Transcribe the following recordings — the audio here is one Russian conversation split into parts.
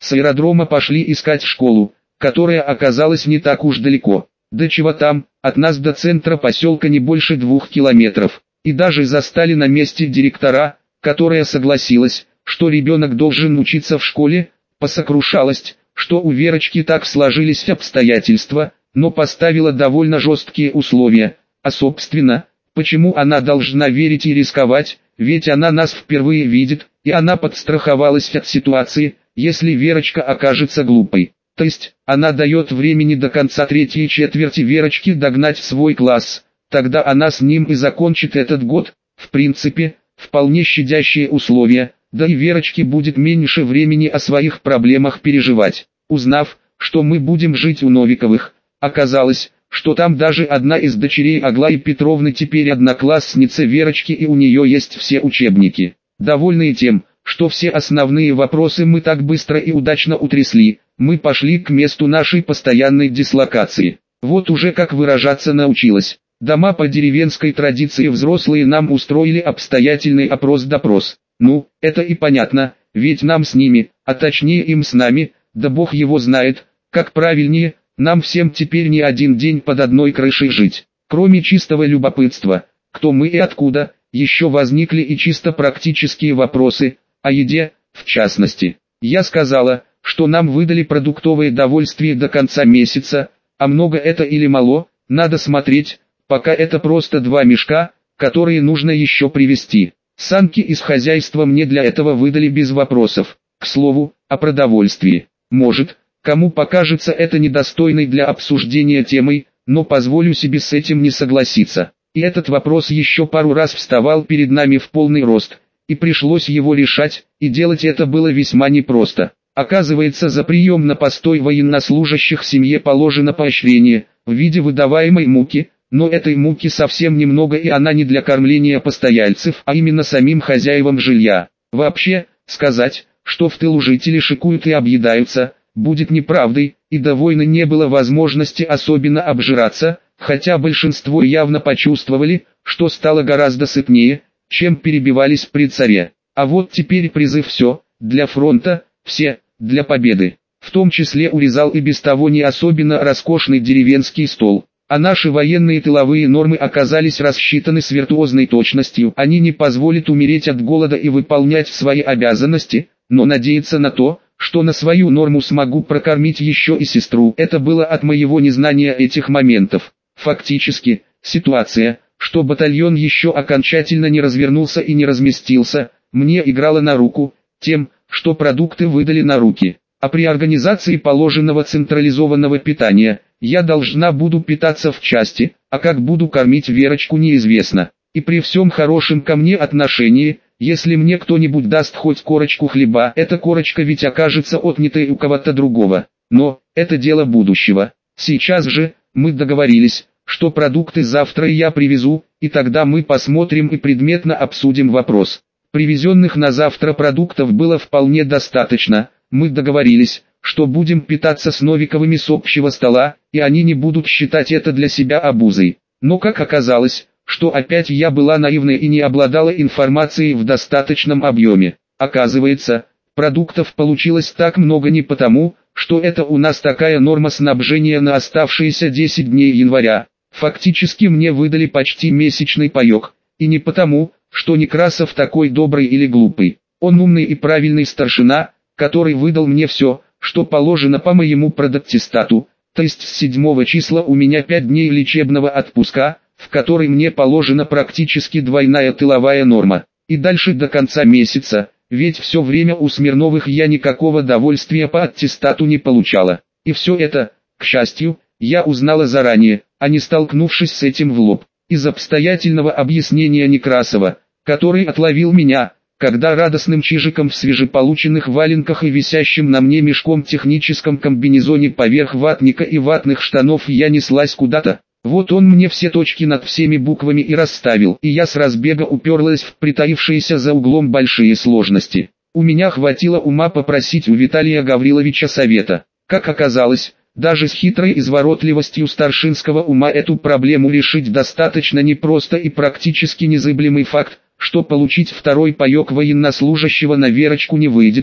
С аэродрома пошли искать школу, которая оказалась не так уж далеко. Да чего там, от нас до центра поселка не больше 2 километров. И даже застали на месте директора, которая согласилась, что ребенок должен учиться в школе, посокрушалась, что у Верочки так сложились обстоятельства, но поставила довольно жесткие условия. А собственно, почему она должна верить и рисковать, ведь она нас впервые видит, и она подстраховалась от ситуации, если Верочка окажется глупой. То есть, она дает времени до конца третьей четверти Верочки догнать свой класс, тогда она с ним и закончит этот год. В принципе, вполне щадящие условия, да и Верочке будет меньше времени о своих проблемах переживать. Узнав, что мы будем жить у Новиковых, оказалось, что там даже одна из дочерей Аглаи Петровны теперь одноклассница Верочки, и у нее есть все учебники. Довольные тем, что все основные вопросы мы так быстро и удачно утрясли, мы пошли к месту нашей постоянной дислокации. Вот уже как выражаться научилась. Дома по деревенской традиции взрослые нам устроили обстоятельный опрос-допрос. Ну, это и понятно, ведь нам с ними, а точнее им с нами, да бог его знает, как правильнее, нам всем теперь не один день под одной крышей жить. Кроме чистого любопытства, кто мы и откуда, еще возникли и чисто практические вопросы, о еде, в частности. Я сказала, что нам выдали продуктовое довольствие до конца месяца, а много это или мало, надо смотреть, пока это просто 2 мешка, которые нужно еще привезти. Санки из хозяйства мне для этого выдали без вопросов. К слову, о продовольствии. Может, кому покажется это недостойной для обсуждения темой, но позволю себе с этим не согласиться. И этот вопрос еще пару раз вставал перед нами в полный рост, и пришлось его решать, и делать это было весьма непросто. Оказывается, за прием на постой военнослужащих семье положено поощрение, в виде выдаваемой муки, но этой муки совсем немного, и она не для кормления постояльцев, а именно самим хозяевам жилья. Вообще, сказать, что в тылу жители шикуют и объедаются, будет неправдой, и до войны не было возможности особенно обжираться, хотя большинство явно почувствовали, что стало гораздо сытнее, чем перебивались при царе. А вот теперь призыв все, для фронта, все, для победы. В том числе урезал и без того не особенно роскошный деревенский стол. А наши военные тыловые нормы оказались рассчитаны с виртуозной точностью. Они не позволят умереть от голода и выполнять свои обязанности, но надеяться на то, что на свою норму смогу прокормить еще и сестру. Это было от моего незнания этих моментов. Фактически, ситуация, что батальон еще окончательно не развернулся и не разместился, мне играла на руку, тем, что продукты выдали на руки. А при организации положенного централизованного питания, я должна буду питаться в части, а как буду кормить Верочку неизвестно. И при всем хорошем ко мне отношении, если мне кто-нибудь даст хоть корочку хлеба, эта корочка ведь окажется отнятой у кого-то другого. Но, это дело будущего. Сейчас же, мы договорились, что продукты завтра я привезу, и тогда мы посмотрим и предметно обсудим вопрос. Привезенных на завтра продуктов было вполне достаточно. Мы договорились, что будем питаться с Новиковыми с общего стола, и они не будут считать это для себя обузой. Но как оказалось, что опять я была наивной и не обладала информацией в достаточном объеме. Оказывается, продуктов получилось так много не потому, что это у нас такая норма снабжения на оставшиеся 10 дней января. Фактически мне выдали почти месячный паёк, и не потому, что Некрасов такой добрый или глупый. Он умный и правильный старшина, который выдал мне все, что положено по моему продаттестату, то есть с 7 числа у меня 5 дней лечебного отпуска, в который мне положена практически двойная тыловая норма, и дальше до конца месяца, ведь все время у Смирновых я никакого довольствия по аттестату не получала. И все это, к счастью, я узнала заранее, а не столкнувшись с этим в лоб, из обстоятельного объяснения Некрасова, который отловил меня, когда радостным чижиком в свежеполученных валенках и висящим на мне мешком техническом комбинезоне поверх ватника и ватных штанов я неслась куда-то. Вот он мне все точки над всеми буквами и расставил, и я с разбега уперлась в притаившиеся за углом большие сложности. У меня хватило ума попросить у Виталия Гавриловича совета. Как оказалось, даже с хитрой изворотливостью старшинского ума эту проблему решить достаточно непросто, и практически незыблемый факт, что получить второй паёк военнослужащего на Верочку не выйдет,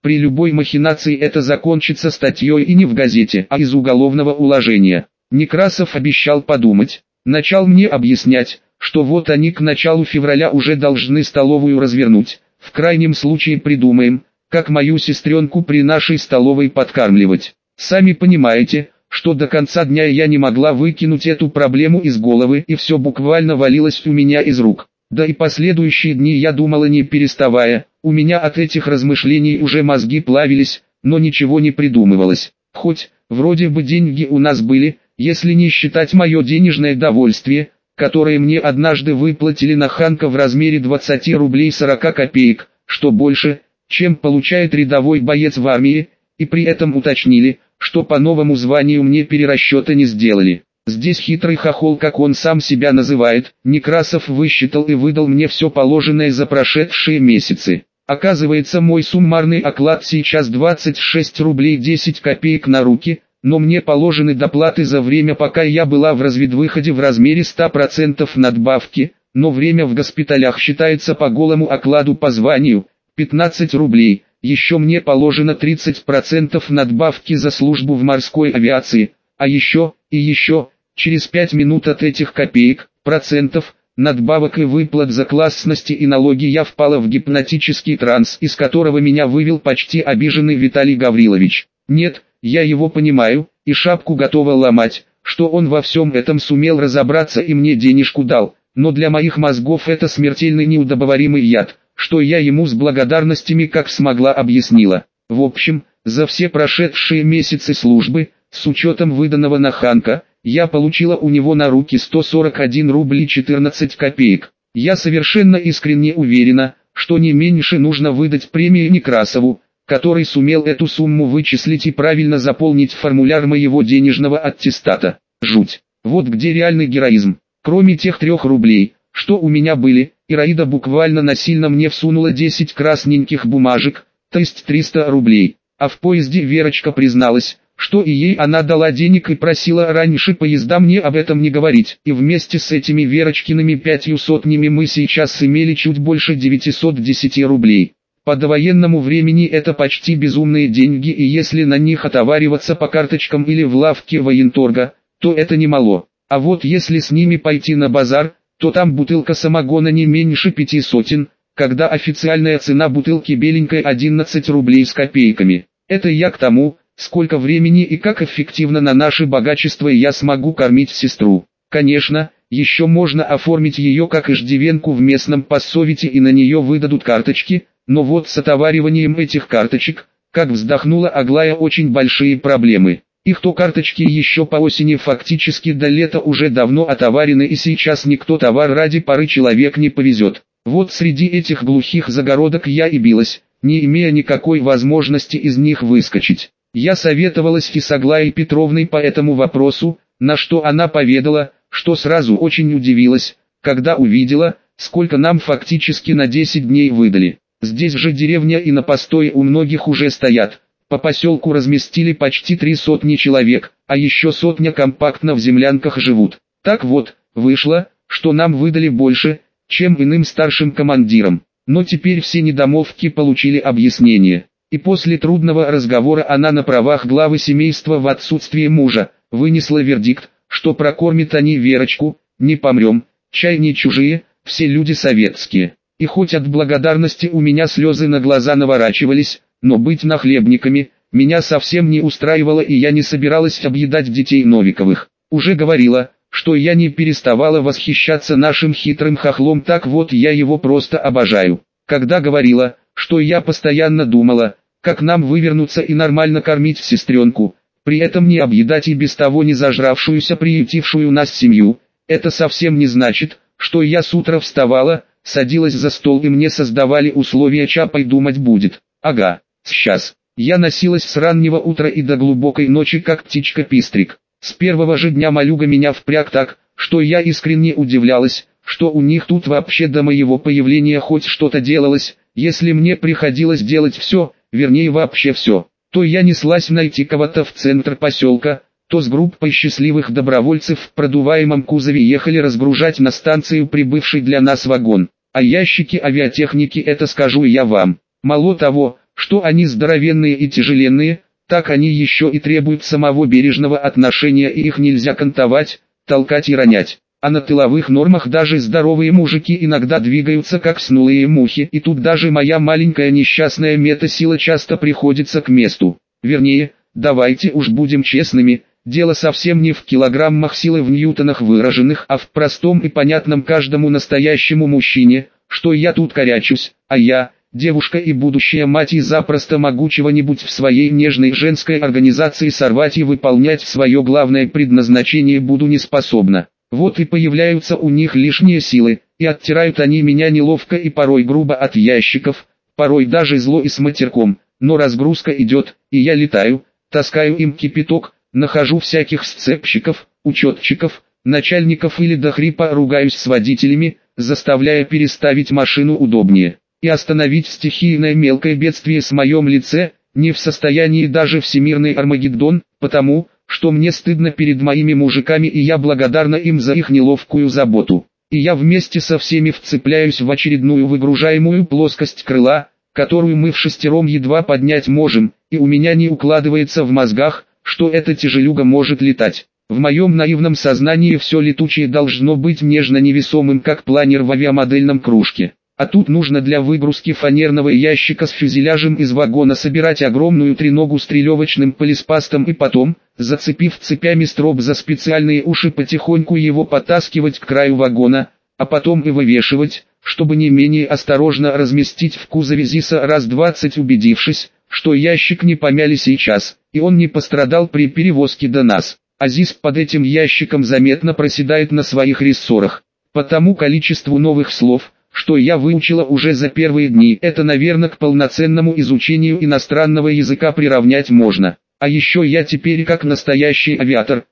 При любой махинации это закончится статьей и не в газете, а из уголовного уложения. Некрасов обещал подумать. Начал мне объяснять, что вот они к началу февраля уже должны столовую развернуть. В крайнем случае придумаем, как мою сестренку при нашей столовой подкармливать. Сами понимаете, что до конца дня я не могла выкинуть эту проблему из головы, и все буквально валилось у меня из рук. Да и последующие дни я думала не переставая, у меня от этих размышлений уже мозги плавились, но ничего не придумывалось. Хоть, вроде бы деньги у нас были, если не считать мое денежное довольствие, которое мне однажды выплатили на Ханка в размере 20 рублей 40 копеек, что больше, чем получает рядовой боец в армии, и при этом уточнили, что по новому званию мне перерасчета не сделали. Здесь хитрый хохол, как он сам себя называет, Некрасов высчитал и выдал мне все положенное за прошедшие месяцы. Оказывается, мой суммарный оклад сейчас 26 рублей 10 копеек на руки, но мне положены доплаты за время, пока я была в разведвыходе в размере 100% надбавки, но время в госпиталях считается по голому окладу по званию, 15 рублей, еще мне положено 30% надбавки за службу в морской авиации, а еще, через 5 минут от этих копеек, процентов, надбавок и выплат за классности и налоги я впала в гипнотический транс, из которого меня вывел почти обиженный Виталий Гаврилович. Нет, я его понимаю, и шапку готова ломать, что он во всем этом сумел разобраться и мне денежку дал, но для моих мозгов это смертельный неудобоваримый яд, что я ему с благодарностями как смогла объяснила. В общем, за все прошедшие месяцы службы, с учетом выданного на Ханка, я получила у него на руки 141 рубль и 14 копеек. Я совершенно искренне уверена, что не меньше нужно выдать премию Некрасову, который сумел эту сумму вычислить и правильно заполнить формуляр моего денежного аттестата. Жуть. Вот где реальный героизм. Кроме тех 3 рублей, что у меня были, Ираида буквально насильно мне всунула 10 красненьких бумажек, то есть 300 рублей. А в поезде Верочка призналась, что и ей она дала денег и просила раньше поезда мне об этом не говорить. И вместе с этими Верочкиными 500 мы сейчас имели чуть больше 910 рублей. По довоенному времени это почти безумные деньги, и если на них отовариваться по карточкам или в лавке военторга, то это немало. А вот если с ними пойти на базар, то там бутылка самогона не меньше 500, когда официальная цена бутылки беленькой 11 рублей с копейками. Это я к тому, сколько времени и как эффективно на наше богачество я смогу кормить сестру. Конечно, еще можно оформить ее как иждивенку в местном поссовете и на нее выдадут карточки, но вот с отовариванием этих карточек, как вздохнула Аглая, очень большие проблемы. Их то карточки еще по осени фактически до лета уже давно отоварены, и сейчас никто товар ради пары человек не повезет. Вот среди этих глухих загородок я и билась, не имея никакой возможности из них выскочить. Я советовалась и с Аглаей Петровной по этому вопросу, на что она поведала, что сразу очень удивилась, когда увидела, сколько нам фактически на 10 дней выдали. Здесь же деревня и на постой у многих уже стоят. По поселку разместили почти 300 человек, а еще 100 компактно в землянках живут. Так вот, вышло, что нам выдали больше, чем иным старшим командирам. Но теперь все недомовки получили объяснение. И после трудного разговора она на правах главы семейства в отсутствие мужа вынесла вердикт, что прокормят они Верочку, не помрем, чай не чужие, все люди советские. И хоть от благодарности у меня слезы на глаза наворачивались, но быть нахлебниками меня совсем не устраивало, и я не собиралась объедать детей Новиковых. Уже говорила, что я не переставала восхищаться нашим хитрым хохлом, так вот я его просто обожаю. Когда говорила, что я постоянно думала, как нам вывернуться и нормально кормить сестренку, при этом не объедать и без того не зажравшуюся приютившую нас семью, это совсем не значит, что я с утра вставала, садилась за стол и мне создавали условия чапой думать будет. Ага, сейчас. Я носилась с раннего утра и до глубокой ночи как птичка-пистрик. С первого же дня Малюга меня впряг так, что я искренне удивлялась, что у них тут вообще до моего появления хоть что-то делалось. Если мне приходилось делать все, вернее вообще все, то я неслась найти кого-то в центр поселка, то с группой счастливых добровольцев в продуваемом кузове ехали разгружать на станцию прибывший для нас вагон. А ящики авиатехники, это скажу я вам. Мало того, что они здоровенные и тяжеленные, так они еще и требуют самого бережного отношения, и их нельзя кантовать, толкать и ронять. А на тыловых нормах даже здоровые мужики иногда двигаются как снулые мухи, и тут даже моя маленькая несчастная метасила часто приходится к месту. Вернее, давайте уж будем честными, дело совсем не в килограммах силы в ньютонах выраженных, а в простом и понятном каждому настоящему мужчине, что я тут корячусь, а я, девушка и будущая мать, и запросто могу чего-нибудь в своей нежной женской организации сорвать и выполнять свое главное предназначение буду не способна. Вот и появляются у них лишние силы, и оттирают они меня неловко и порой грубо от ящиков, порой даже зло и с матерком, но разгрузка идет, и я летаю, таскаю им кипяток, нахожу всяких сцепщиков, учетчиков, начальников или до хрипа ругаюсь с водителями, заставляя переставить машину удобнее. И остановить стихийное мелкое бедствие с моем лице не в состоянии даже всемирный Армагеддон, потому что мне стыдно перед моими мужиками, и я благодарна им за их неловкую заботу. И я вместе со всеми вцепляюсь в очередную выгружаемую плоскость крыла, которую мы вшестером едва поднять можем, и у меня не укладывается в мозгах, что эта тяжелюга может летать. В моем наивном сознании все летучее должно быть нежно-невесомым, как планер в авиамодельном кружке. А тут нужно для выгрузки фанерного ящика с фюзеляжем из вагона собирать огромную треногу с трелевочным полиспастом и потом, зацепив цепями строп за специальные уши, потихоньку его подтаскивать к краю вагона, а потом и вывешивать, чтобы не менее осторожно разместить в кузове ЗИСа раз 20, убедившись, что ящик не помяли сейчас, и он не пострадал при перевозке до нас. А ЗИС под этим ящиком заметно проседает на своих рессорах. По тому количеству новых слов, что я выучила уже за первые дни, это, наверное, к полноценному изучению иностранного языка приравнять можно. А еще я теперь, как настоящий авиатор,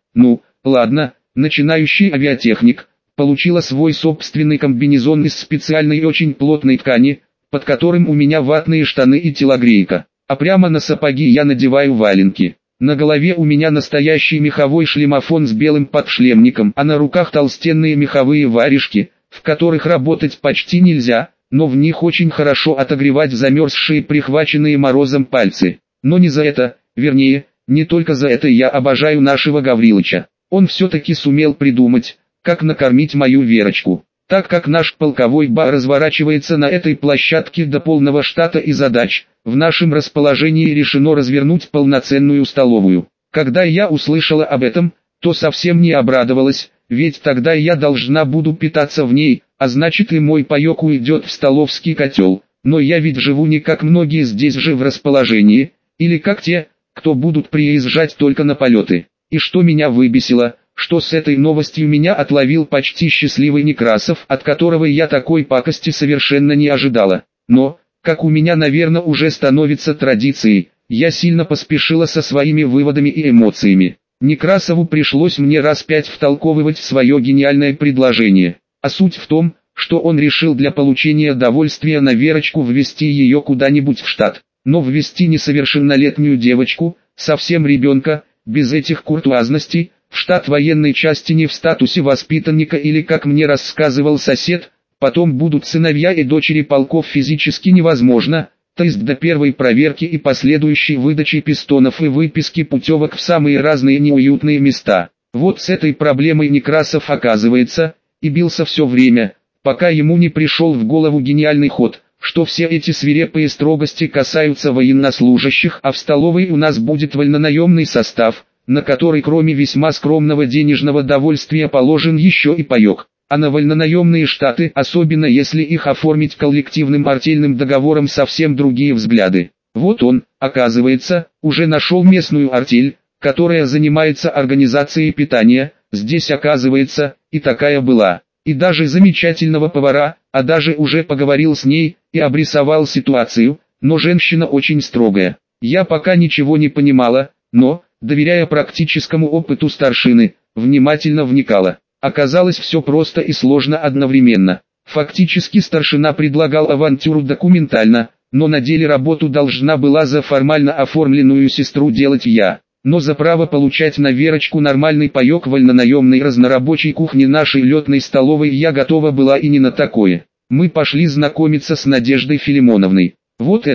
начинающий авиатехник, получила свой собственный комбинезон из специальной и очень плотной ткани, под которым у меня ватные штаны и телогрейка. А прямо на сапоги я надеваю валенки. На голове у меня настоящий меховой шлемофон с белым подшлемником, а на руках толстенные меховые варежки, в которых работать почти нельзя, но в них очень хорошо отогревать замерзшие прихваченные морозом пальцы. Но не за это, вернее, не только за это я обожаю нашего Гаврилыча. Он все-таки сумел придумать, как накормить мою Верочку. Так как наш полковой бар разворачивается на этой площадке до полного штата и задач, в нашем расположении решено развернуть полноценную столовую. Когда я услышала об этом, то совсем не обрадовалась, ведь тогда я должна буду питаться в ней, а значит и мой паёк уйдет в столовский котел. Но я ведь живу не как многие здесь же в расположении, или как те, кто будут приезжать только на полеты. И что меня выбесило, что с этой новостью меня отловил почти счастливый Некрасов, от которого я такой пакости совершенно не ожидала. Но, как у меня, наверное, уже становится традицией, я сильно поспешила со своими выводами и эмоциями. Некрасову пришлось мне раз 5 втолковывать свое гениальное предложение. А суть в том, что он решил для получения довольствия на Верочку ввести ее куда-нибудь в штат. Но ввести несовершеннолетнюю девочку, совсем ребенка, без этих куртуазностей, в штат военной части не в статусе воспитанника или, как мне рассказывал сосед, потом будут сыновья и дочери полков, физически невозможно, то есть до первой проверки и последующей выдачи пистонов и выписки путевок в самые разные неуютные места. Вот с этой проблемой Некрасов, оказывается, и бился все время, пока ему не пришел в голову гениальный ход, что все эти свирепые строгости касаются военнослужащих, а в столовой у нас будет вольнонаемный состав, на который кроме весьма скромного денежного довольствия положен еще и паёк. А на вольнонаемные штаты, особенно если их оформить коллективным артельным договором, совсем другие взгляды. Вот он, оказывается, уже нашел местную артель, которая занимается организацией питания, здесь, оказывается, и такая была. И даже замечательного повара, а даже уже поговорил с ней и обрисовал ситуацию, но женщина очень строгая. Я пока ничего не понимала, но, доверяя практическому опыту старшины, внимательно вникала. Оказалось, все просто и сложно одновременно. Фактически старшина предлагал авантюру документально, но на деле работу должна была за формально оформленную сестру делать я. Но за право получать на Верочку нормальный паёк вольнонаемной разнорабочей кухни нашей летной столовой я готова была и не на такое. Мы пошли знакомиться с Надеждой Филимоновной. Вот это,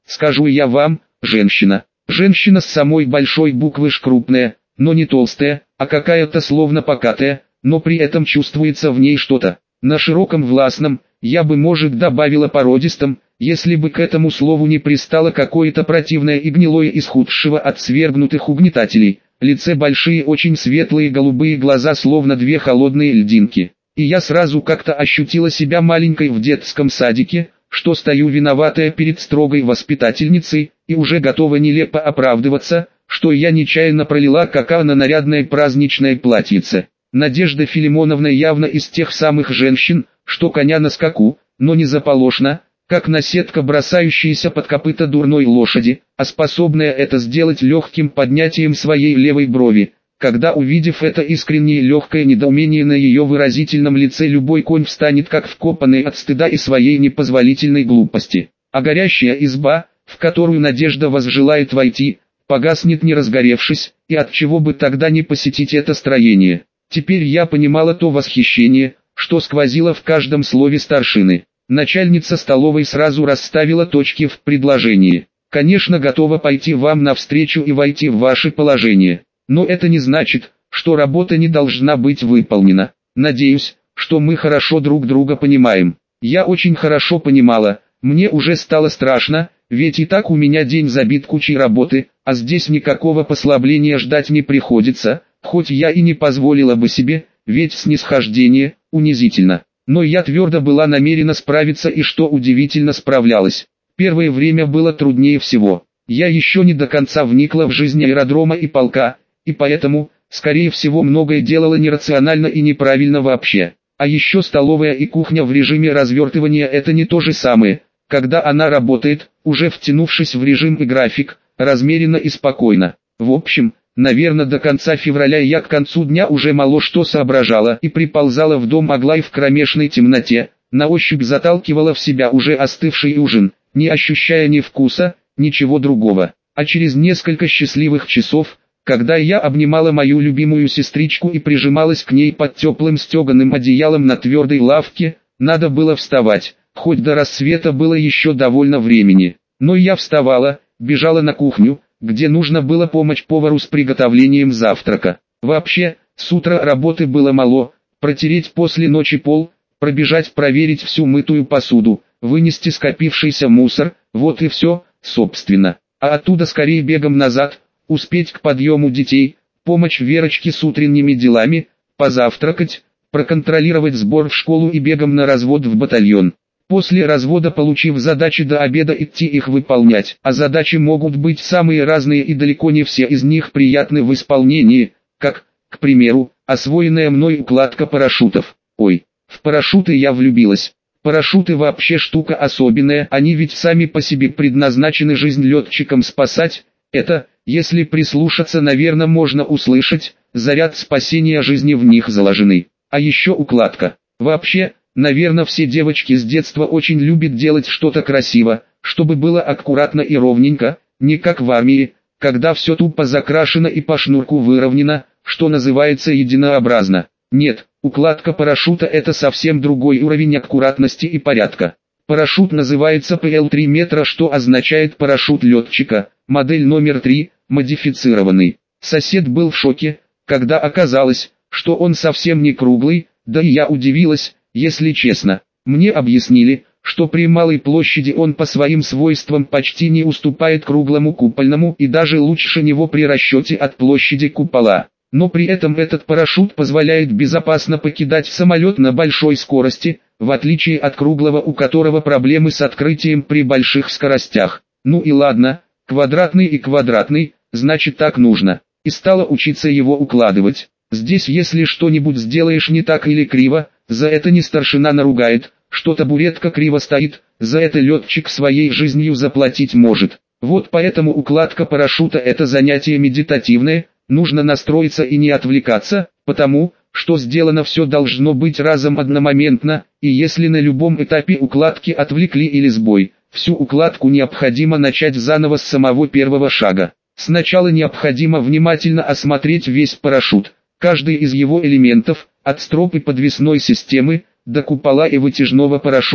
скажу я вам, женщина. Женщина с самой большой буквы Ж, крупная, но не толстая, а какая-то словно покатая, но при этом чувствуется в ней что-то. На широком властном, я бы может добавила породистом, если бы к этому слову не пристало какое-то противное и гнилое из худшего от свергнутых угнетателей. Лице большие очень светлые голубые глаза словно две холодные льдинки. И я сразу как-то ощутила себя маленькой в детском садике, что стою виноватая перед строгой воспитательницей, и уже готова нелепо оправдываться, что я нечаянно пролила какао на нарядное праздничное платьице. Надежда Филимоновна явно из тех самых женщин, что коня на скаку, но не заполошна, как наседка, бросающаяся под копыта дурной лошади, а способная это сделать легким поднятием своей левой брови. Когда, увидев это искреннее легкое недоумение на ее выразительном лице, любой конь встанет как вкопанный от стыда и своей непозволительной глупости. А горящая изба, в которую Надежда возжелает войти, погаснет не разгоревшись, и от чего бы тогда не посетить это строение. Теперь я понимала то восхищение, что сквозило в каждом слове старшины. Начальница столовой сразу расставила точки в предложении. Конечно, готова пойти вам навстречу и войти в ваше положение. Но это не значит, что работа не должна быть выполнена. Надеюсь, что мы хорошо друг друга понимаем. Я очень хорошо понимала, мне уже стало страшно, ведь и так у меня день забит кучей работы, а здесь никакого послабления ждать не приходится, хоть я и не позволила бы себе, ведь снисхождение унизительно. Но я твердо была намерена справиться и, что удивительно, справлялась. Первое время было труднее всего. Я еще не до конца вникла в жизнь аэродрома и полка, и поэтому, скорее всего, многое делала нерационально и неправильно вообще. А еще столовая и кухня в режиме развертывания — это не то же самое, когда она работает, уже втянувшись в режим и график, размеренно и спокойно. В общем, наверное, до конца февраля я к концу дня уже мало что соображала и приползала в дом Аглаи в кромешной темноте, на ощупь заталкивала в себя уже остывший ужин, не ощущая ни вкуса, ничего другого. А через несколько счастливых часов, когда я обнимала мою любимую сестричку и прижималась к ней под теплым стеганым одеялом на твердой лавке, надо было вставать, хоть до рассвета было еще довольно времени. Но я вставала, бежала на кухню, где нужно было помочь повару с приготовлением завтрака. Вообще, с утра работы было мало: протереть после ночи пол, пробежать проверить всю мытую посуду, вынести скопившийся мусор, вот и все, собственно. А оттуда скорее бегом назад, успеть к подъему детей, помочь Верочке с утренними делами, позавтракать, проконтролировать сбор в школу и бегом на развод в батальон. После развода, получив задачи, до обеда идти их выполнять. А задачи могут быть самые разные и далеко не все из них приятны в исполнении, как, к примеру, освоенная мной укладка парашютов. Ой, в парашюты я влюбилась. Парашюты вообще штука особенная, они ведь сами по себе предназначены жизнь летчикам спасать. Это, если прислушаться, наверное, можно услышать, заряд спасения жизни в них заложенный. А еще укладка. Вообще, наверное, все девочки с детства очень любят делать что-то красиво, чтобы было аккуратно и ровненько, не как в армии, когда все тупо закрашено и по шнурку выровнено, что называется единообразно. Нет, укладка парашюта — это совсем другой уровень аккуратности и порядка. Парашют называется ПЛ-3 метра, что означает парашют летчика, модель номер 3, модифицированный. Сосед был в шоке, когда оказалось, что он совсем не круглый, да и я удивилась, если честно. Мне объяснили, что при малой площади он по своим свойствам почти не уступает круглому купольному и даже лучше него при расчете от площади купола. Но при этом этот парашют позволяет безопасно покидать самолет на большой скорости, в отличие от круглого, у которого проблемы с открытием при больших скоростях. Ну и ладно, квадратный и квадратный, значит так нужно. И стала учиться его укладывать. Здесь если что-нибудь сделаешь не так или криво, за это не старшина наругает, что табуретка криво стоит, за это летчик своей жизнью заплатить может. Вот поэтому укладка парашюта — это занятие медитативное. Нужно настроиться и не отвлекаться, потому что сделано все должно быть разом одномоментно, и если на любом этапе укладки отвлекли или сбой, всю укладку необходимо начать заново с самого первого шага. Сначала необходимо внимательно осмотреть весь парашют, каждый из его элементов, от стропы подвесной системы, до купола и вытяжного парашюта.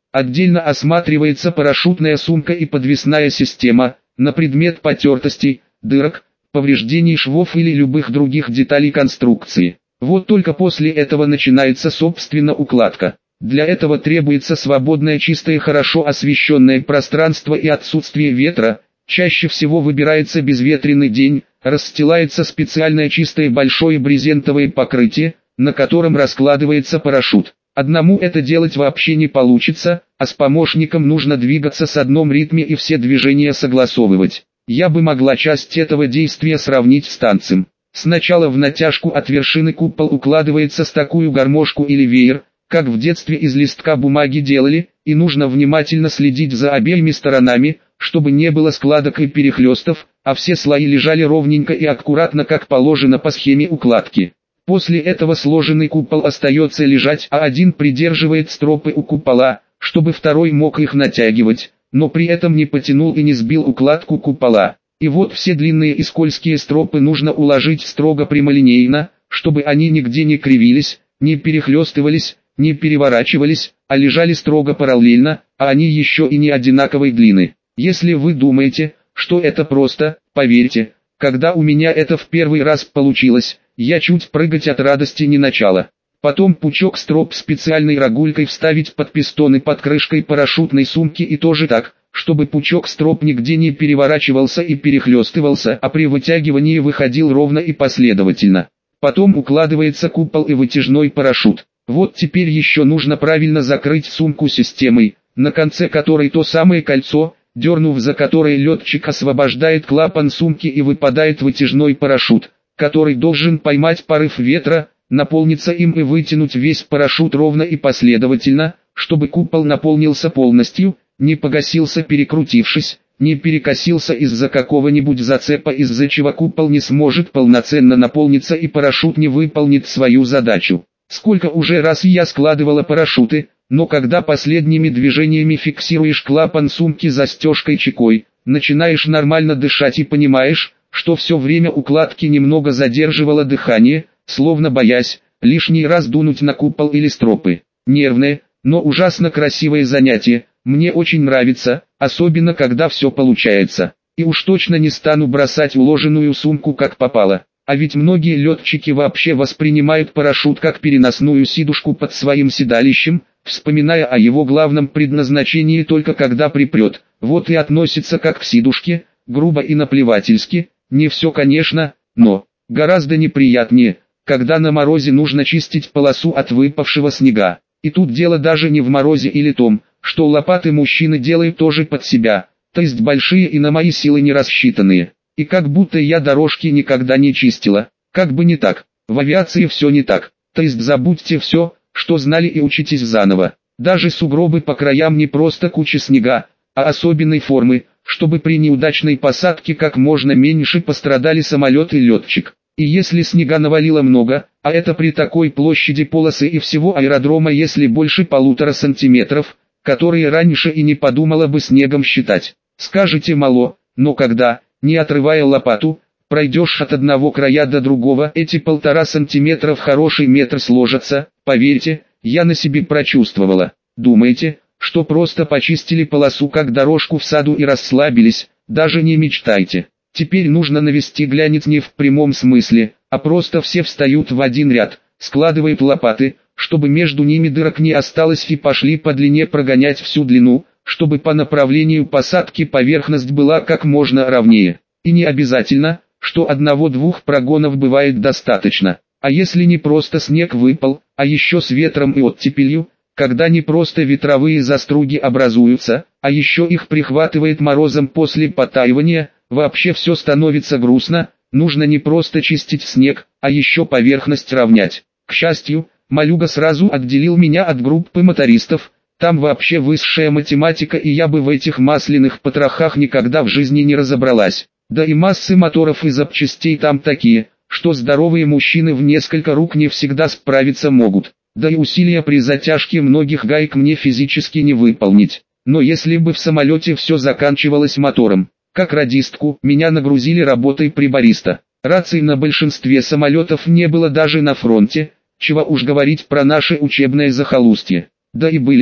Отдельно осматривается парашютная сумка и подвесная система, на предмет потертостей, дырок, повреждений швов или любых других деталей конструкции. Вот только после этого начинается собственно укладка. Для этого требуется свободное, чистое, хорошо освещенное пространство и отсутствие ветра. Чаще всего выбирается безветренный день, расстилается специальное чистое большое брезентовое покрытие, на котором раскладывается парашют. Одному это делать вообще не получится, а с помощником нужно двигаться с одном ритме и все движения согласовывать. Я бы могла часть этого действия сравнить с танцем. Сначала в натяжку от вершины купол укладывается с такую гармошку или веер, как в детстве из листка бумаги делали, и нужно внимательно следить за обеими сторонами, чтобы не было складок и перехлестов, а все слои лежали ровненько и аккуратно, как положено по схеме укладки. После этого сложенный купол остается лежать, а один придерживает стропы у купола, чтобы второй мог их натягивать, но при этом не потянул и не сбил укладку купола. И вот все длинные и скользкие стропы нужно уложить строго прямолинейно, чтобы они нигде не кривились, не перехлестывались, не переворачивались, а лежали строго параллельно, а они еще и не одинаковой длины. Если вы думаете, что это просто, поверьте, когда у меня это в первый раз получилось, я чуть прыгать от радости не начала. Потом пучок строп специальной рогулькой вставить под пистоны под крышкой парашютной сумки и тоже так, чтобы пучок строп нигде не переворачивался и перехлестывался, а при вытягивании выходил ровно и последовательно. Потом укладывается купол и вытяжной парашют. Вот теперь еще нужно правильно закрыть сумку системой, на конце которой то самое кольцо, дернув за которое летчик освобождает клапан сумки и выпадает вытяжной парашют, который должен поймать порыв ветра, наполниться им и вытянуть весь парашют ровно и последовательно, чтобы купол наполнился полностью, не погасился перекрутившись, не перекосился из-за какого-нибудь зацепа, из-за чего купол не сможет полноценно наполниться и парашют не выполнит свою задачу. Сколько уже раз я складывала парашюты, но когда последними движениями фиксируешь клапан сумки застежкой чекой, начинаешь нормально дышать и понимаешь, что все время укладки немного задерживало дыхание, словно боясь лишний раз дунуть на купол или стропы. Нервное, но ужасно красивое занятие, мне очень нравится, особенно когда все получается. И уж точно не стану бросать уложенную сумку как попало. А ведь многие летчики вообще воспринимают парашют как переносную сидушку под своим седалищем, вспоминая о его главном предназначении только когда припрет. Вот и относится как к сидушке, грубо и наплевательски. Не все, конечно, но гораздо неприятнее, когда на морозе нужно чистить полосу от выпавшего снега. И тут дело даже не в морозе или том, что лопаты мужчины делают тоже под себя, то есть большие и на мои силы не рассчитанные. И как будто я дорожки никогда не чистила, как бы не так, в авиации все не так, то есть забудьте все, что знали и учитесь заново. Даже сугробы по краям не просто куча снега, а особенной формы, чтобы при неудачной посадке как можно меньше пострадали самолет и летчик. И если снега навалило много, а это при такой площади полосы и всего аэродрома если больше 1,5 сантиметров, которые раньше и не подумала бы снегом считать. Скажете мало, но когда, не отрывая лопату, пройдешь от одного края до другого, эти 1,5 сантиметра в хороший метр сложатся, поверьте, я на себе прочувствовала. Думаете, что просто почистили полосу как дорожку в саду и расслабились? Даже не мечтайте. Теперь нужно навести глянец не в прямом смысле, а просто все встают в один ряд, складывают лопаты, чтобы между ними дырок не осталось, и пошли по длине прогонять всю длину, чтобы по направлению посадки поверхность была как можно ровнее. И не обязательно, что одного-двух прогонов бывает достаточно. А если не просто снег выпал, а еще с ветром и оттепелью, когда не просто ветровые заструги образуются, а еще их прихватывает морозом после потаивания, вообще все становится грустно, нужно не просто чистить снег, а еще поверхность равнять. К счастью, Малюга сразу отделил меня от группы мотористов, там вообще высшая математика, и я бы в этих масляных потрохах никогда в жизни не разобралась. Да и массы моторов и запчастей там такие, что здоровые мужчины в несколько рук не всегда справиться могут. Да и усилия при затяжке многих гаек мне физически не выполнить. Но если бы в самолете все заканчивалось мотором, как радистку, меня нагрузили работой прибориста. Раций на большинстве самолетов не было даже на фронте, чего уж говорить про наше учебное захолустье. Да и были бы,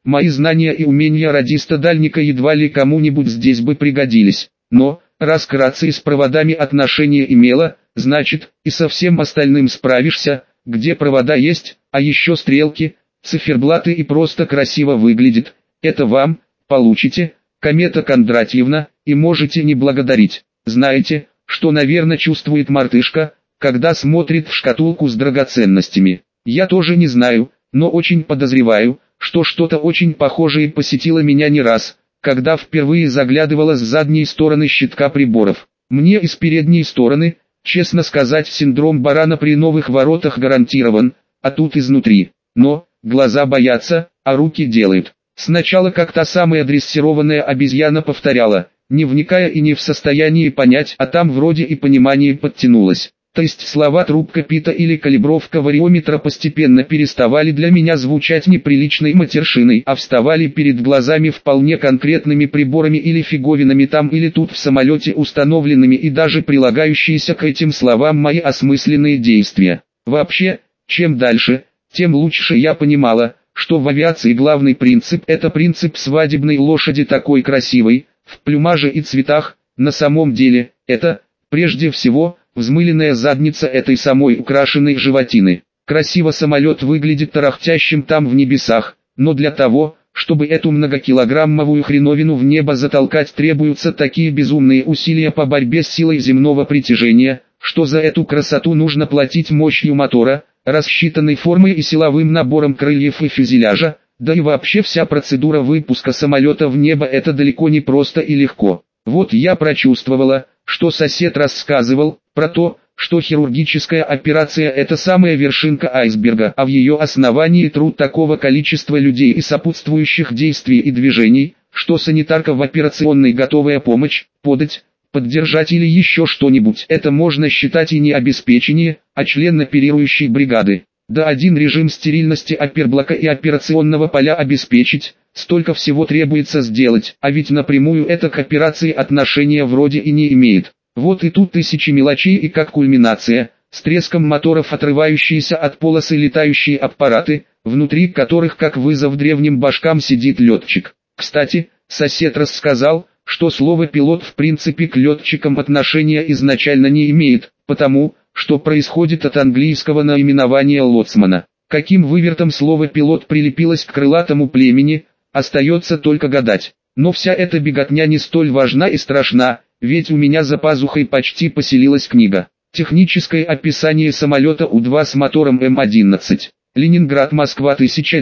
Мои знания и умения радиста-дальника едва ли кому-нибудь здесь бы пригодились. Но, раз к рации с проводами отношение имела, значит, и со всем остальным справишься, где провода есть, а еще стрелки, циферблаты и просто красиво выглядит. Это вам, получите, Комета Кондратьевна, и можете не благодарить. Знаете, что, наверное, чувствует мартышка, когда смотрит в шкатулку с драгоценностями? Я тоже не знаю, но очень подозреваю, что что-то очень похожее посетило меня не раз, когда впервые заглядывала с задней стороны щитка приборов. Мне из передней стороны, честно сказать, синдром барана при новых воротах гарантирован, а тут изнутри. Но, глаза боятся, а руки делают. Сначала как та самая дрессированная обезьяна повторяла, не вникая и не в состоянии понять, а там вроде и понимание подтянулось. То есть слова трубка пита или калибровка вариометра постепенно переставали для меня звучать неприличной матершиной, а вставали перед глазами вполне конкретными приборами или фиговинами там или тут в самолете установленными и даже прилагающиеся к этим словам мои осмысленные действия. Вообще, чем дальше, тем лучше я понимала, что в авиации главный принцип – это принцип свадебной лошади такой красивой, в плюмаже и цветах. На самом деле, это, прежде всего, взмыленная задница этой самой украшенной животины. Красиво самолет выглядит тарахтящим там в небесах, но для того, чтобы эту многокилограммовую хреновину в небо затолкать, требуются такие безумные усилия по борьбе с силой земного притяжения, что за эту красоту нужно платить мощью мотора, рассчитанной формой и силовым набором крыльев и фюзеляжа, да и вообще вся процедура выпуска самолета в небо — это далеко не просто и легко. Вот я прочувствовала, что сосед рассказывал, про то, что хирургическая операция — это самая вершинка айсберга, а в ее основании труд такого количества людей и сопутствующих действий и движений, что санитарка в операционной готовая помощь, подать, поддержать или еще что-нибудь. Это можно считать и не обеспечение, а член оперирующей бригады. Да один режим стерильности оперблока и операционного поля обеспечить, столько всего требуется сделать, а ведь напрямую это к операции отношения вроде и не имеет. Вот и тут тысячи мелочей и как кульминация, с треском моторов отрывающиеся от полосы летающие аппараты, внутри которых как вызов древним башкам сидит летчик. Кстати, сосед рассказал, что слово «пилот» в принципе к летчикам отношения изначально не имеет, потому, что происходит от английского наименования лоцмана. Каким вывертом слово «пилот» прилепилось к крылатому племени, остается только гадать. Но вся эта беготня не столь важна и страшна, ведь у меня за пазухой почти поселилась книга. Техническое описание самолета У-2 с мотором М-11. Ленинград-Москва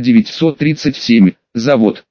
1937, завод.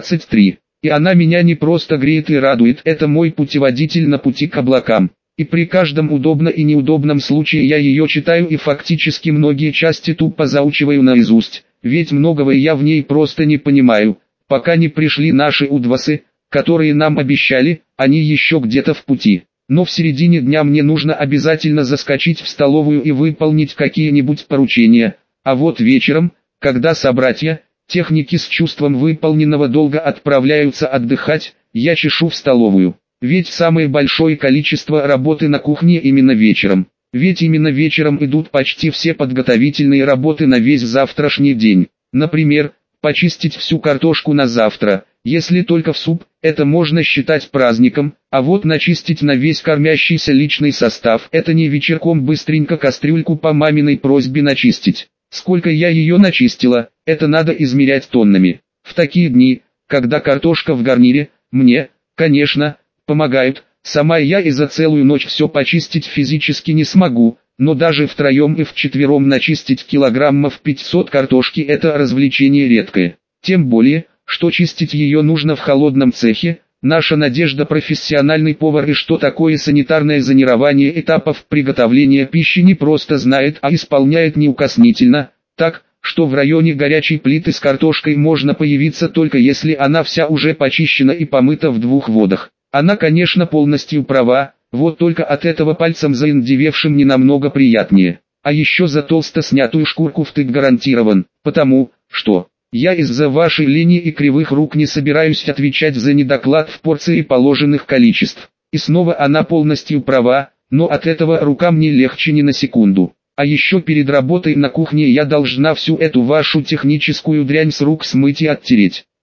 23. И она меня не просто греет и радует, это мой путеводитель на пути к облакам. И при каждом удобном и неудобном случае я ее читаю и фактически многие части тупо заучиваю наизусть, ведь многого я в ней просто не понимаю, пока не пришли наши У-2, которые нам обещали, они еще где-то в пути. Но в середине дня мне нужно обязательно заскочить в столовую и выполнить какие-нибудь поручения, а вот вечером, когда собратья, техники с чувством выполненного долга отправляются отдыхать, я чешу в столовую. Ведь самое большое количество работы на кухне именно вечером. Ведь именно вечером идут почти все подготовительные работы на весь завтрашний день. Например, почистить всю картошку на завтра, если только в суп, это можно считать праздником, а вот начистить на весь кормящийся личный состав, это не вечерком быстренько кастрюльку по маминой просьбе начистить. Сколько я ее начистила, это надо измерять тоннами. В такие дни, когда картошка в гарнире, мне, конечно, помогают, сама я и за целую ночь все почистить физически не смогу, но даже втроем и вчетвером начистить килограммов 500 картошки – это развлечение редкое. Тем более, что чистить ее нужно в холодном цехе. Наша Надежда профессиональный повар и что такое санитарное зонирование этапов приготовления пищи не просто знает, а исполняет неукоснительно, так, что в районе горячей плиты с картошкой можно появиться только если она вся уже почищена и помыта в 2 водах. Она, конечно, полностью права, вот только от этого пальцем заиндевевшим не намного приятнее. А еще за толсто снятую шкурку втык гарантирован, потому, что я из-за вашей лени и кривых рук не собираюсь отвечать за недоклад в порции положенных количеств. И снова она полностью права, но от этого рукам не легче ни на секунду. А еще перед работой на кухне я должна всю эту вашу техническую дрянь с рук смыть и оттереть.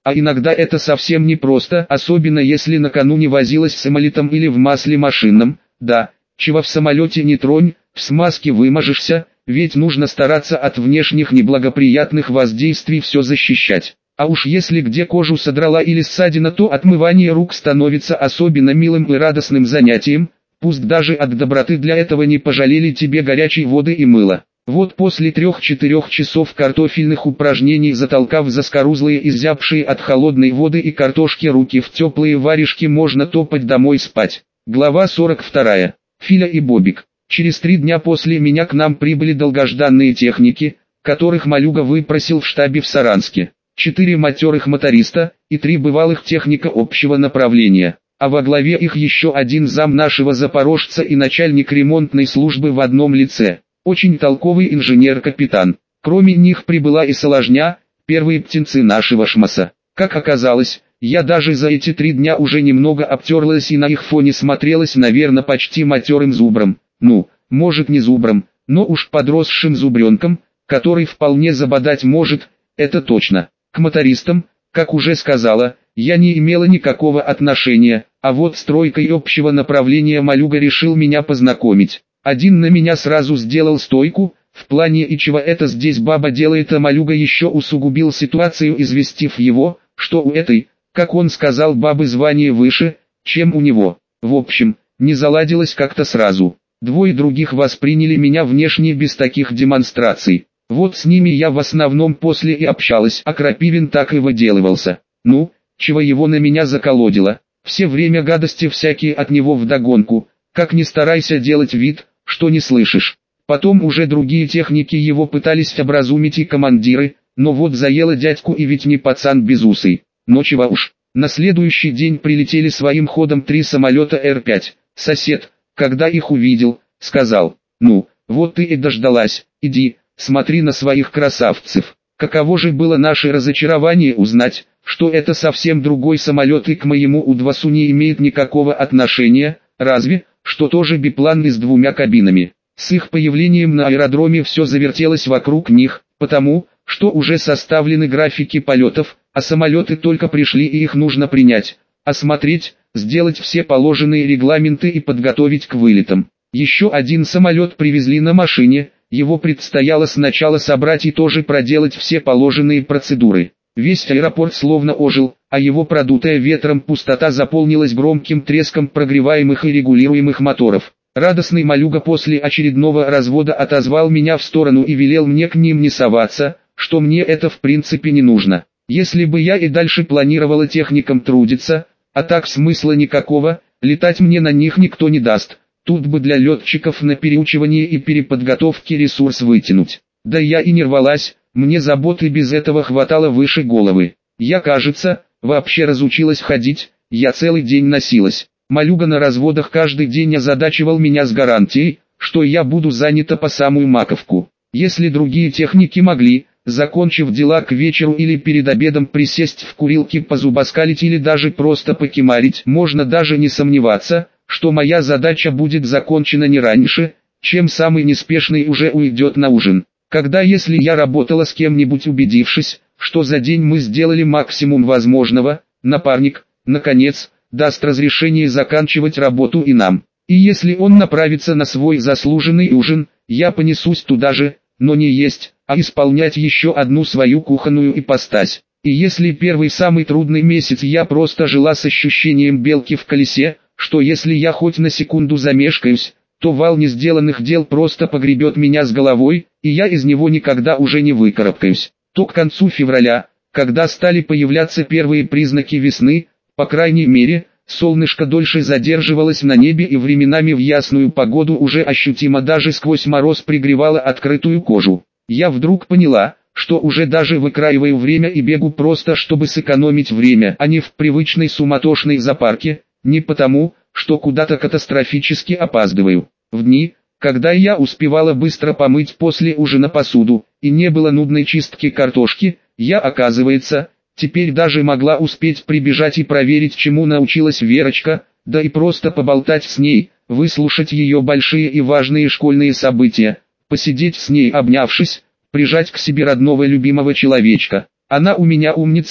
А иногда это совсем непросто, особенно если накануне возилась с самолетом или в масле машинном. Да, чего в самолете не тронь, в смазке вымажешься, ведь нужно стараться от внешних неблагоприятных воздействий все защищать. А уж если где кожу содрала или ссадина, то отмывание рук становится особенно милым и радостным занятием, пусть даже от доброты для этого не пожалели тебе горячей воды и мыла. Вот после 3-4 часов картофельных упражнений, затолкав заскорузлые, изябшие от холодной воды и картошки руки в теплые варежки, можно топать домой спать. Глава 42. Филя и Бобик. Через 3 дня после меня к нам прибыли долгожданные техники, которых Малюга выпросил в штабе в Саранске. 4 матерых моториста и 3 бывалых техника общего направления, а во главе их еще один зам нашего запорожца и начальник ремонтной службы в одном лице. Очень толковый инженер-капитан. Кроме них прибыла и Соложня, первые птенцы нашего ШМАСа. Как оказалось, я даже за эти 3 дня уже немного обтерлась и на их фоне смотрелась, наверное, почти матерым зубром. Ну, может не зубром, но уж подросшим зубренком, который вполне забодать может, это точно. К мотористам, как уже сказала, я не имела никакого отношения, а вот с тройкой общего направления Малюга решил меня познакомить. Один на меня сразу сделал стойку, в плане и чего это здесь баба делает, а Малюга еще усугубил ситуацию, известив его, что у этой, как он сказал, бабы звание выше, чем у него. В общем, не заладилось как-то сразу. 2 других восприняли меня внешне без таких демонстраций. Вот с ними я в основном после и общалась, а Крапивин так и выделывался. Ну, чего его на меня заколодило? Все время гадости всякие от него вдогонку, как ни старайся делать вид, что не слышишь. Потом уже другие техники его пытались образумить и командиры, но вот заело дядьку, и ведь не пацан безусый. Но чего уж. На следующий день прилетели своим ходом 3 самолета Р-5. Сосед, когда их увидел, сказал: «Ну, вот ты и дождалась, иди, смотри на своих красавцев». Каково же было наше разочарование узнать, что это совсем другой самолет и к моему У-2 не имеет никакого отношения, разве что тоже биплан с 2 кабинами. С их появлением на аэродроме все завертелось вокруг них, потому что уже составлены графики полетов, а самолеты только пришли и их нужно принять, осмотреть, сделать все положенные регламенты и подготовить к вылетам. Еще один самолет привезли на машине, его предстояло сначала собрать и тоже проделать все положенные процедуры. Весь аэропорт словно ожил, а его продутая ветром пустота заполнилась громким треском прогреваемых и регулируемых моторов. Радостный Малюга после очередного развода отозвал меня в сторону и велел мне к ним не соваться, что мне это в принципе не нужно. Если бы я и дальше планировала техникам трудиться, а так смысла никакого, летать мне на них никто не даст. Тут бы для летчиков на переучивание и переподготовке ресурс вытянуть. Да я и не рвалась, мне заботы без этого хватало выше головы. Я, кажется, вообще разучилась ходить, я целый день носилась. Малюга на разводах каждый день озадачивал меня с гарантией, что я буду занята по самую маковку. Если другие техники могли, закончив дела к вечеру или перед обедом, присесть в курилке позубоскалить или даже просто покемарить, можно даже не сомневаться, что моя задача будет закончена не раньше, чем самый неспешный уже уйдет на ужин. Когда если я работала с кем-нибудь, убедившись, что за день мы сделали максимум возможного, напарник, наконец, даст разрешение заканчивать работу и нам. И если он направится на свой заслуженный ужин, я понесусь туда же, но не есть, а исполнять еще одну свою кухонную ипостась. И если первый самый трудный месяц я просто жила с ощущением белки в колесе, что если я хоть на секунду замешкаюсь, то вал несделанных дел просто погребет меня с головой, и я из него никогда уже не выкарабкаюсь, то к концу февраля, когда стали появляться первые признаки весны, по крайней мере, солнышко дольше задерживалось на небе и временами в ясную погоду уже ощутимо даже сквозь мороз пригревало открытую кожу. Я вдруг поняла, что уже даже выкраиваю время и бегу просто чтобы сэкономить время, а не в привычной суматошной запарке, не потому, что куда-то катастрофически опаздываю. В дни, когда я успевала быстро помыть после ужина посуду, и не было нудной чистки картошки, я, оказывается, теперь даже могла успеть прибежать и проверить, чему научилась Верочка, да и просто поболтать с ней, выслушать ее большие и важные школьные события, посидеть с ней обнявшись, прижать к себе родного любимого человечка. Она у меня умница,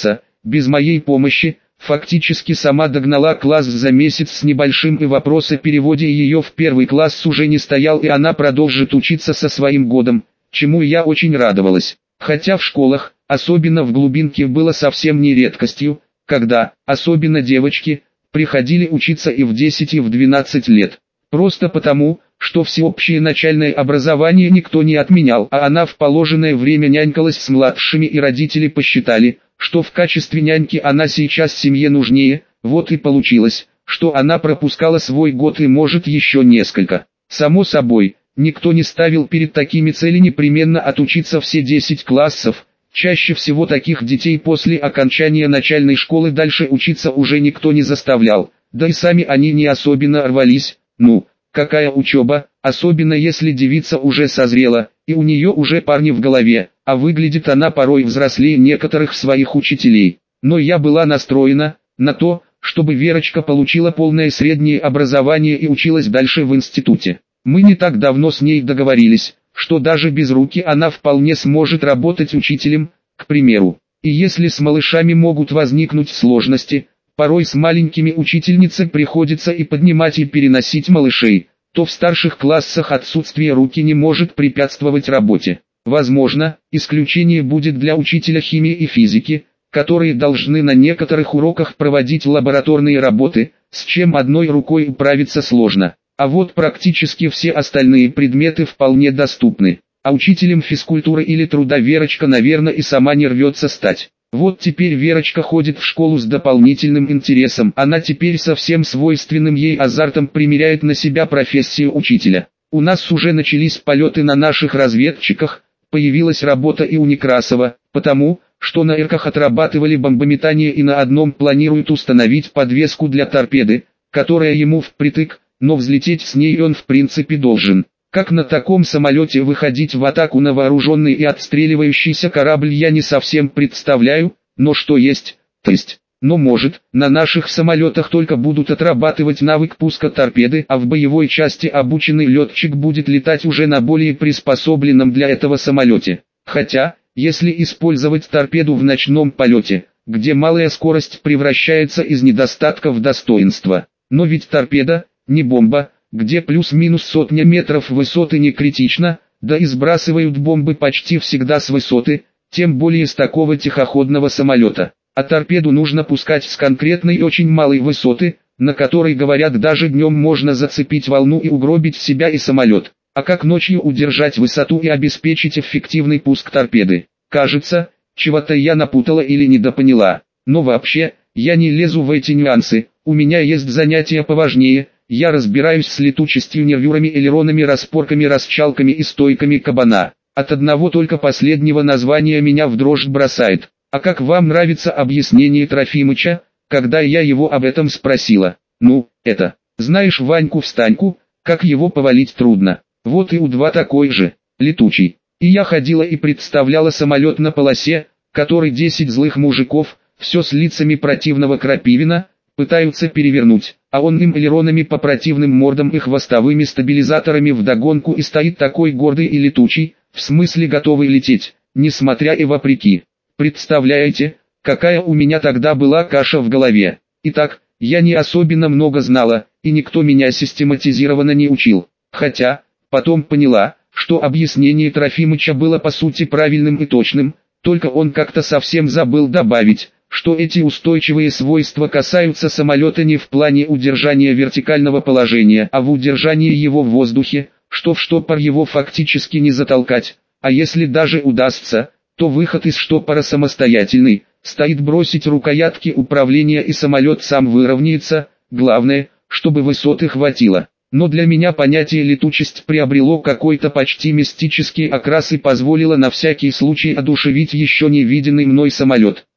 без моей помощи, фактически сама догнала класс за месяц с небольшим, и вопрос о переводе ее в первый класс уже не стоял, и она продолжит учиться со своим годом, чему я очень радовалась. Хотя в школах, особенно в глубинке, было совсем не редкостью, когда, особенно девочки, приходили учиться и в 10 и в 12 лет. Просто потому, что всеобщее начальное образование никто не отменял, а она в положенное время нянькалась с младшими, и родители посчитали, что в качестве няньки она сейчас семье нужнее. Вот и получилось, что она пропускала свой год и может еще несколько. Само собой, никто не ставил перед такими цели непременно отучиться все 10 классов. Чаще всего таких детей после окончания начальной школы дальше учиться уже никто не заставлял, да и сами они не особенно рвались. Ну, какая учеба, особенно если девица уже созрела, и у нее уже парни в голове, а выглядит она порой взрослее некоторых своих учителей. Но я была настроена на то, чтобы Верочка получила полное среднее образование и училась дальше в институте. Мы не так давно с ней договорились, что даже без руки она вполне сможет работать учителем, к примеру. И если с малышами могут возникнуть сложности, порой с маленькими учительницей приходится и поднимать и переносить малышей, то в старших классах отсутствие руки не может препятствовать работе. Возможно, исключение будет для учителя химии и физики, которые должны на некоторых уроках проводить лабораторные работы, с чем одной рукой управиться сложно. А вот практически все остальные предметы вполне доступны. А учителем физкультуры или труда Верочка, наверное, и сама не рвется стать. Вот теперь Верочка ходит в школу с дополнительным интересом. Она теперь со всем свойственным ей азартом примеряет на себя профессию учителя. У нас уже начались полеты на наших разведчиках, появилась работа и у Некрасова, потому что на Ирках отрабатывали бомбометание, и на одном планируют установить подвеску для торпеды, которая ему впритык, но взлететь с ней он в принципе должен. Как на таком самолете выходить в атаку на вооруженный и отстреливающийся корабль, я не совсем представляю, но что есть, то есть. Но может, на наших самолетах только будут отрабатывать навык пуска торпеды, а в боевой части обученный летчик будет летать уже на более приспособленном для этого самолете. Хотя, если использовать торпеду в ночном полете, где малая скорость превращается из недостатка в достоинство. Но ведь торпеда, не бомба, где плюс-минус сотня метров высоты не критично, да и сбрасывают бомбы почти всегда с высоты, тем более с такого тихоходного самолета. А торпеду нужно пускать с конкретной очень малой высоты, на которой, говорят, даже днем можно зацепить волну и угробить себя и самолет. А как ночью удержать высоту и обеспечить эффективный пуск торпеды? Кажется, чего-то я напутала или недопоняла. Но вообще, я не лезу в эти нюансы, у меня есть занятия поважнее. Я разбираюсь с летучестью, нервюрами, элеронами, распорками, расчалками и стойками кабана. От одного только последнего названия меня в дрожь бросает. А как вам нравится объяснение Трофимыча, когда я его об этом спросила? Ну, это, знаешь Ваньку-встаньку, как его повалить трудно. Вот и У-2 такой же, летучий. И я ходила и представляла самолет на полосе, который 10 злых мужиков, все с лицами противного Крапивина, пытаются перевернуть, а он им элеронами по противным мордам и хвостовыми стабилизаторами вдогонку, и стоит такой гордый и летучий, в смысле готовый лететь, несмотря и вопреки. Представляете, какая у меня тогда была каша в голове. Итак, я не особенно много знала, и никто меня систематизированно не учил. Хотя, потом поняла, что объяснение Трофимыча было по сути правильным и точным, только он как-то совсем забыл добавить, что эти устойчивые свойства касаются самолета не в плане удержания вертикального положения, а в удержании его в воздухе, что в штопор его фактически не затолкать, а если даже удастся, то выход из штопора самостоятельный, стоит бросить рукоятки управления и самолет сам выровняется, главное, чтобы высоты хватило. Но для меня понятие летучесть приобрело какой-то почти мистический окрас и позволило на всякий случай одушевить еще не виденный мной самолет.